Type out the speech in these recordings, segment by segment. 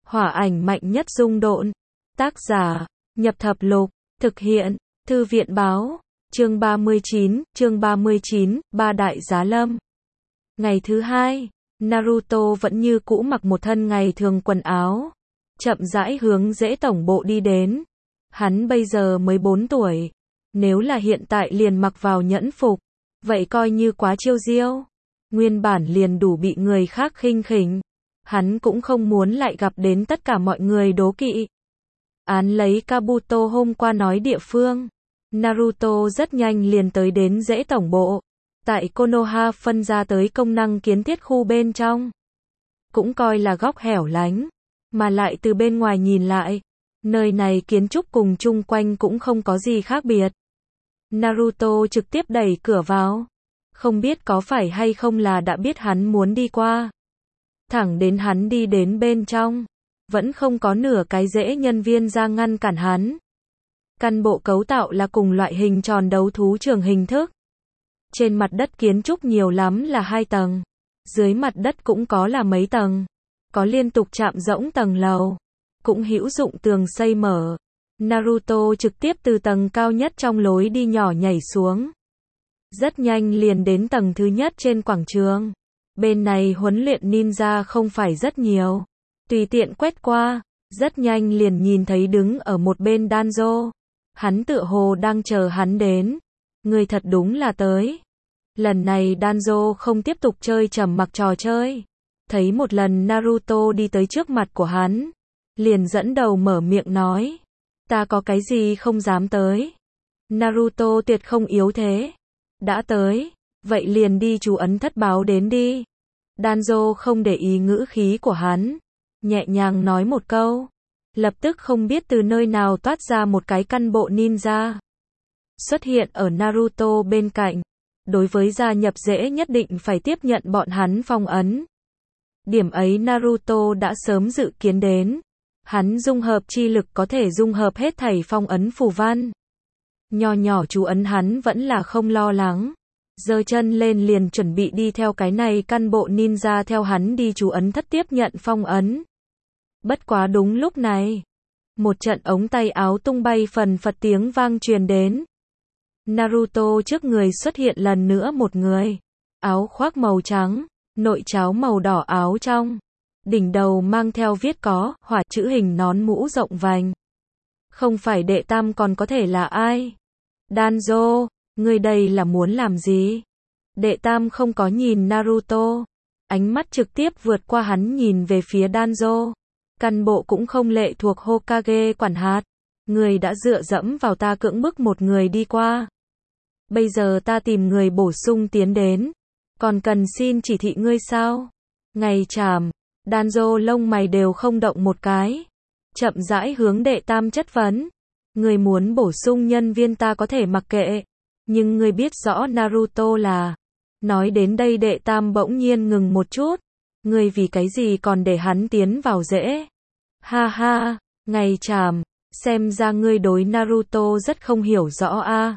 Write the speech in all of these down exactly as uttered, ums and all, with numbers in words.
Hỏa ảnh mạnh nhất dung độn. Tác giả, Nhập Thập Lục. Thực hiện, Thư viện Báo. Chương ba mươi chín, chương ba mươi chín, Ba Đại Giá Lâm. Ngày thứ hai, Naruto vẫn như cũ mặc một thân ngày thường quần áo, chậm rãi hướng Dễ tổng bộ đi đến. Hắn bây giờ mới bốn tuổi, nếu là hiện tại liền mặc vào nhẫn phục, vậy coi như quá chiêu diêu. Nguyên bản liền đủ bị người khác khinh khỉnh, hắn cũng không muốn lại gặp đến tất cả mọi người đố kỵ. Án lấy Kabuto hôm qua nói địa phương, Naruto rất nhanh liền tới đến Dễ tổng bộ. Tại Konoha phân ra tới công năng kiến thiết khu bên trong, cũng coi là góc hẻo lánh, mà lại từ bên ngoài nhìn lại, nơi này kiến trúc cùng chung quanh cũng không có gì khác biệt. Naruto trực tiếp đẩy cửa vào, không biết có phải hay không là đã biết hắn muốn đi qua. Thẳng đến hắn đi đến bên trong, vẫn không có nửa cái Dễ nhân viên ra ngăn cản hắn. Căn bộ cấu tạo là cùng loại hình tròn đấu thú trường hình thức. Trên mặt đất kiến trúc nhiều lắm là hai tầng, dưới mặt đất cũng có là mấy tầng, có liên tục chạm rỗng tầng lầu, cũng hữu dụng tường xây mở. Naruto trực tiếp từ tầng cao nhất trong lối đi nhỏ nhảy xuống. Rất nhanh liền đến tầng thứ nhất trên quảng trường. Bên này huấn luyện ninja không phải rất nhiều. Tùy tiện quét qua, rất nhanh liền nhìn thấy đứng ở một bên Danzo. Hắn tựa hồ đang chờ hắn đến. Người thật đúng là tới. Lần này Danzo không tiếp tục chơi trầm mặc trò chơi. Thấy một lần Naruto đi tới trước mặt của hắn, liền dẫn đầu mở miệng nói. Ta có cái gì không dám tới. Naruto tuyệt không yếu thế. Đã tới, vậy liền đi chú ấn thất báo đến đi. Danzo không để ý ngữ khí của hắn, nhẹ nhàng nói một câu. Lập tức không biết từ nơi nào toát ra một cái căn bộ ninja. Xuất hiện ở Naruto bên cạnh. Đối với gia nhập Dễ nhất định phải tiếp nhận bọn hắn phong ấn. Điểm ấy Naruto đã sớm dự kiến đến. Hắn dung hợp chi lực có thể dung hợp hết thảy phong ấn phù văn. Nho nhỏ chú ấn hắn vẫn là không lo lắng. Giơ chân lên liền chuẩn bị đi theo cái này căn bộ ninja theo hắn đi chú ấn thất tiếp nhận phong ấn. Bất quá đúng lúc này, một trận ống tay áo tung bay phần phật tiếng vang truyền đến. Naruto trước người xuất hiện lần nữa một người. Áo khoác màu trắng, nội tráo màu đỏ áo trong. Đỉnh đầu mang theo viết có hỏa chữ hình nón mũ rộng vành. Không phải đệ tam còn có thể là ai? Danzo, người đây là muốn làm gì? Đệ tam không có nhìn Naruto. Ánh mắt trực tiếp vượt qua hắn nhìn về phía Danzo. Căn bộ cũng không lệ thuộc Hokage quản hạt. Người đã dựa dẫm vào ta cưỡng bức một người đi qua. Bây giờ ta tìm người bổ sung tiến đến. Còn cần xin chỉ thị ngươi sao? Ngày chàm, Danzo lông mày đều không động một cái. Chậm rãi hướng đệ tam chất vấn. Người muốn bổ sung nhân viên ta có thể mặc kệ. Nhưng người biết rõ Naruto là. Nói đến đây đệ tam bỗng nhiên ngừng một chút. Người vì cái gì còn để hắn tiến vào Dễ? Ha ha, ngày chàm, xem ra ngươi đối Naruto rất không hiểu rõ a. À.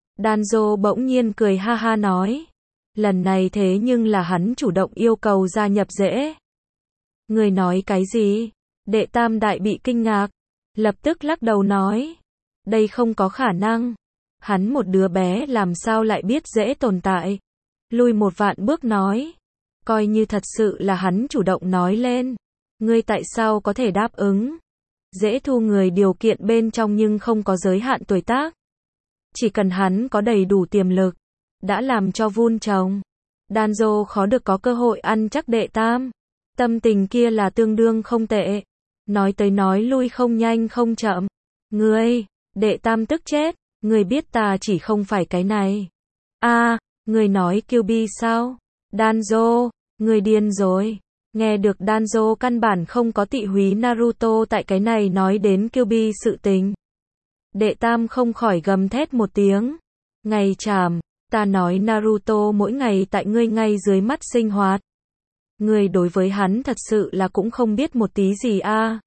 Danzo bỗng nhiên cười ha ha nói. Lần này thế nhưng là hắn chủ động yêu cầu gia nhập Dễ. Người nói cái gì? Đệ tam đại bị kinh ngạc. Lập tức lắc đầu nói. Đây không có khả năng. Hắn một đứa bé làm sao lại biết Dễ tồn tại. Lùi một vạn bước nói. Coi như thật sự là hắn chủ động nói lên. Ngươi tại sao có thể đáp ứng? Dễ thu người điều kiện bên trong nhưng không có giới hạn tuổi tác. Chỉ cần hắn có đầy đủ tiềm lực. Đã làm cho vun trồng. Danzo khó được có cơ hội ăn chắc đệ tam. Tâm tình kia là tương đương không tệ. Nói tới nói lui không nhanh không chậm. Ngươi, đệ tam tức chết. Ngươi biết ta chỉ không phải cái này. A, à, ngươi nói Kyuubi sao? Danzo, ngươi điên rồi. Nghe được Danzo căn bản không có tị húy Naruto tại cái này nói đến Kyuubi sự tình. Đệ tam không khỏi gầm thét một tiếng. Ngày chàm, ta nói Naruto mỗi ngày tại ngươi ngay dưới mắt sinh hoạt. Ngươi đối với hắn thật sự là cũng không biết một tí gì a. À.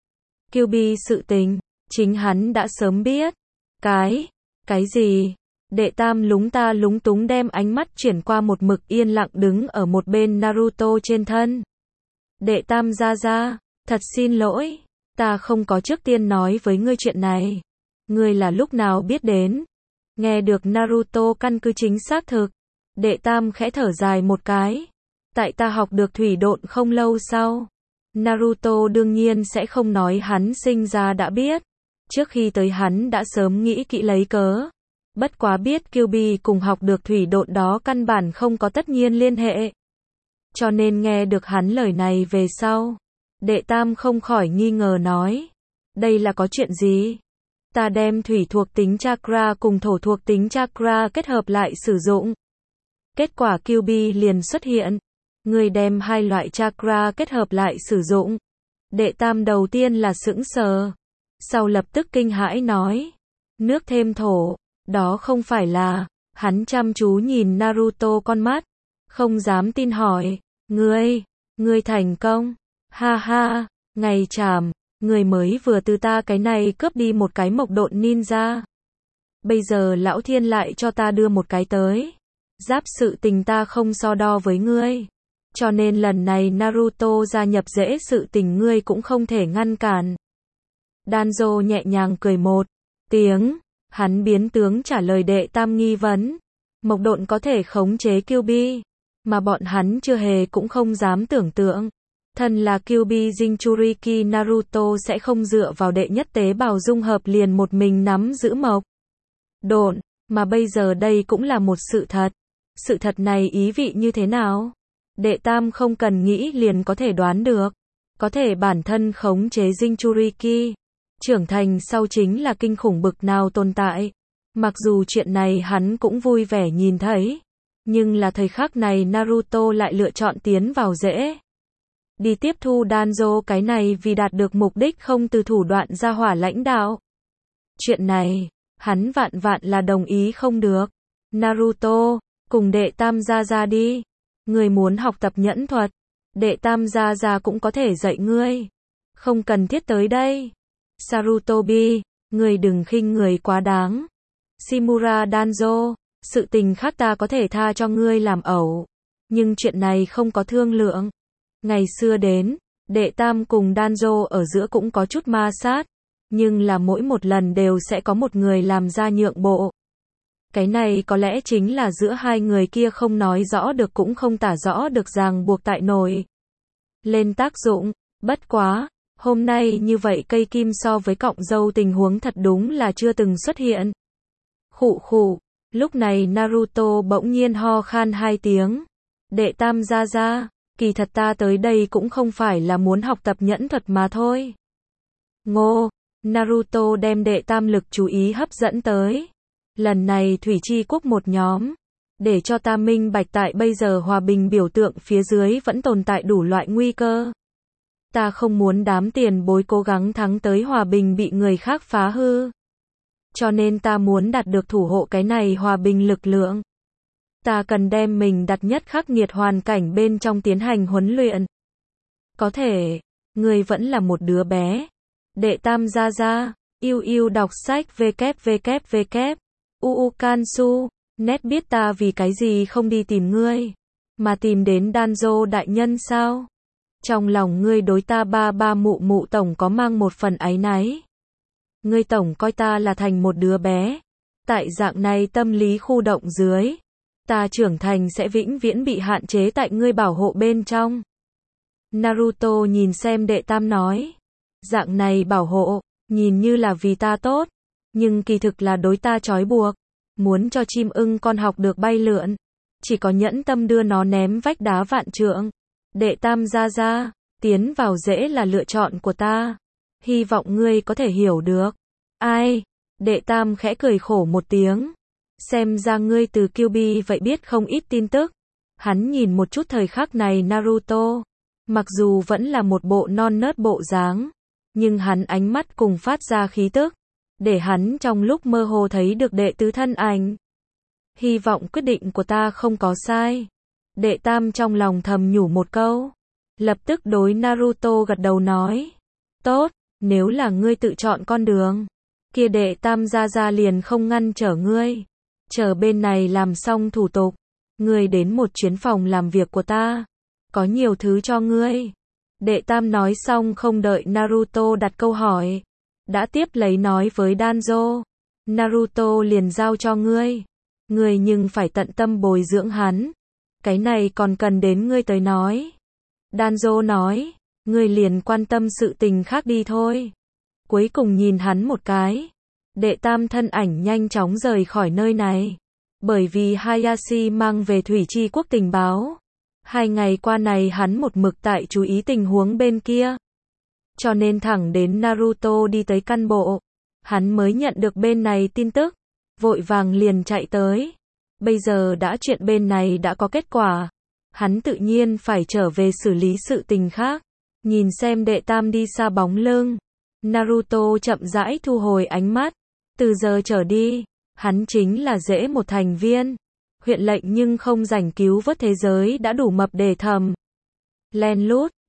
Kyuubi sự tình, chính hắn đã sớm biết. Cái, cái gì? Đệ tam lúng ta lúng túng đem ánh mắt chuyển qua một mực yên lặng đứng ở một bên Naruto trên thân. Đệ tam ra ra, Thật xin lỗi, ta không có trước tiên nói với ngươi chuyện này. Ngươi là lúc nào biết đến? Nghe được Naruto căn cứ chính xác thực. Đệ Tam khẽ thở dài một cái. Tại ta học được thủy độn không lâu sau. Naruto đương nhiên sẽ không nói hắn sinh ra đã biết. Trước khi tới hắn đã sớm nghĩ kỹ lấy cớ. Bất quá biết Kyuubi cùng học được thủy độn đó căn bản không có tất nhiên liên hệ. Cho nên nghe được hắn lời này về sau. Đệ Tam không khỏi nghi ngờ nói. Đây là có chuyện gì? Ta đem thủy thuộc tính chakra cùng thổ thuộc tính chakra kết hợp lại sử dụng. Kết quả Kyuubi liền xuất hiện. Người đem hai loại chakra kết hợp lại sử dụng. Đệ Tam đầu tiên là sững sờ. Sau lập tức kinh hãi nói. Nước thêm thổ. Đó không phải là. Hắn chăm chú nhìn Naruto con mắt. Không dám tin hỏi. Ngươi, ngươi thành công. Ha ha, ngày chàm. Người mới vừa từ ta cái này cướp đi một cái mộc độn ninja. Bây giờ lão thiên lại cho ta đưa một cái tới. Giáp sự tình ta không so đo với ngươi. Cho nên lần này Naruto gia nhập dễ sự tình ngươi cũng không thể ngăn cản. Danzo nhẹ nhàng cười một tiếng. Hắn biến tướng trả lời Đệ Tam nghi vấn. Mộc độn có thể khống chế Kyuubi. Mà bọn hắn chưa hề cũng không dám tưởng tượng. Thân là Kyuubi Jinchuriki Naruto sẽ không dựa vào đệ nhất tế bào dung hợp liền một mình nắm giữ mộc độn, mà bây giờ đây cũng là một sự thật. Sự thật này ý vị như thế nào? Đệ Tam không cần nghĩ liền có thể đoán được. Có thể bản thân khống chế Jinchuriki. Trưởng thành sau chính là kinh khủng bực nào tồn tại. Mặc dù chuyện này hắn cũng vui vẻ nhìn thấy. Nhưng là thời khắc này Naruto lại lựa chọn tiến vào dễ. Đi tiếp thu Danzo cái này vì đạt được mục đích không từ thủ đoạn ra hỏa lãnh đạo. Chuyện này, hắn vạn vạn là đồng ý không được. Naruto, cùng Đệ Tam gia gia đi. Người muốn học tập nhẫn thuật. Đệ Tam gia gia cũng có thể dạy ngươi. Không cần thiết tới đây. Sarutobi, người đừng khinh người quá đáng. Shimura Danzo, sự tình khác ta có thể tha cho ngươi làm ẩu. Nhưng chuyện này không có thương lượng. Ngày xưa đến, Đệ Tam cùng Danzo ở giữa cũng có chút ma sát. Nhưng là mỗi một lần đều sẽ có một người làm ra nhượng bộ. Cái này có lẽ chính là giữa hai người kia không nói rõ được cũng không tả rõ được ràng buộc tại nổi lên tác dụng. Bất quá, hôm nay như vậy cây kim so với cọng dâu tình huống thật đúng là chưa từng xuất hiện. Khụ khụ, lúc này Naruto bỗng nhiên ho khan hai tiếng. Đệ Tam gia gia, kỳ thật ta tới đây cũng không phải là muốn học tập nhẫn thuật mà thôi. Ngô, Naruto đem Đệ Tam lực chú ý hấp dẫn tới. Lần này Thủy Chi Quốc một nhóm. Để cho ta minh bạch tại bây giờ hòa bình biểu tượng phía dưới vẫn tồn tại đủ loại nguy cơ. Ta không muốn đám tiền bối cố gắng thắng tới hòa bình bị người khác phá hư. Cho nên ta muốn đạt được thủ hộ cái này hòa bình lực lượng. Ta cần đem mình đặt nhất khắc nghiệt hoàn cảnh bên trong tiến hành huấn luyện. Có thể, ngươi vẫn là một đứa bé. Đệ Tam gia gia, yêu yêu đọc sách www. Uu Kansu, nét biết ta vì cái gì không đi tìm ngươi, mà tìm đến Danzo đại nhân sao? Trong lòng ngươi đối ta ba ba mụ mụ tổng có mang một phần áy náy. Ngươi tổng coi ta là thành một đứa bé. Tại dạng này tâm lý khu động dưới, ta trưởng thành sẽ vĩnh viễn bị hạn chế tại ngươi bảo hộ bên trong. Naruto nhìn xem Đệ Tam nói. Dạng này bảo hộ, nhìn như là vì ta tốt, nhưng kỳ thực là đối ta trói buộc. Muốn cho chim ưng con học được bay lượn, chỉ có nhẫn tâm đưa nó ném vách đá vạn trượng. Đệ Tam gia gia, tiến vào dễ là lựa chọn của ta. Hy vọng ngươi có thể hiểu được. Ai? Đệ Tam khẽ cười khổ một tiếng. Xem ra ngươi từ Kyuubi vậy biết không ít tin tức. Hắn nhìn một chút thời khắc này Naruto. Mặc dù vẫn là một bộ non nớt bộ dáng, nhưng hắn ánh mắt cùng phát ra khí tức. Để hắn trong lúc mơ hồ thấy được đệ tứ thân ảnh. Hy vọng quyết định của ta không có sai. Đệ Tam trong lòng thầm nhủ một câu. Lập tức đối Naruto gật đầu nói. Tốt, nếu là ngươi tự chọn con đường. Kia Đệ Tam gia gia liền không ngăn trở ngươi. Chờ bên này làm xong thủ tục. Ngươi đến một chuyến phòng làm việc của ta. Có nhiều thứ cho ngươi. Đệ tam nói xong không đợi Naruto đặt câu hỏi, đã tiếp lấy nói với Danzo, Naruto liền giao cho ngươi. Ngươi nhưng phải tận tâm bồi dưỡng hắn. Cái này còn cần đến ngươi tới nói. Danzo nói, ngươi liền quan tâm sự tình khác đi thôi. Cuối cùng nhìn hắn một cái. Đệ tam thân ảnh nhanh chóng rời khỏi nơi này. Bởi vì Hayashi mang về thủy chi quốc tình báo. Hai ngày qua này hắn một mực tại chú ý tình huống bên kia. Cho nên thẳng đến Naruto đi tới căn bộ. Hắn mới nhận được bên này tin tức. Vội vàng liền chạy tới. Bây giờ đã chuyện bên này đã có kết quả. Hắn tự nhiên phải trở về xử lý sự tình khác. Nhìn xem đệ tam đi xa bóng lưng. Naruto chậm rãi thu hồi ánh mắt. Từ giờ trở đi, hắn chính là dễ một thành viên. Huyện lệnh nhưng không rảnh cứu vớt thế giới đã đủ mập để thầm. Len lút.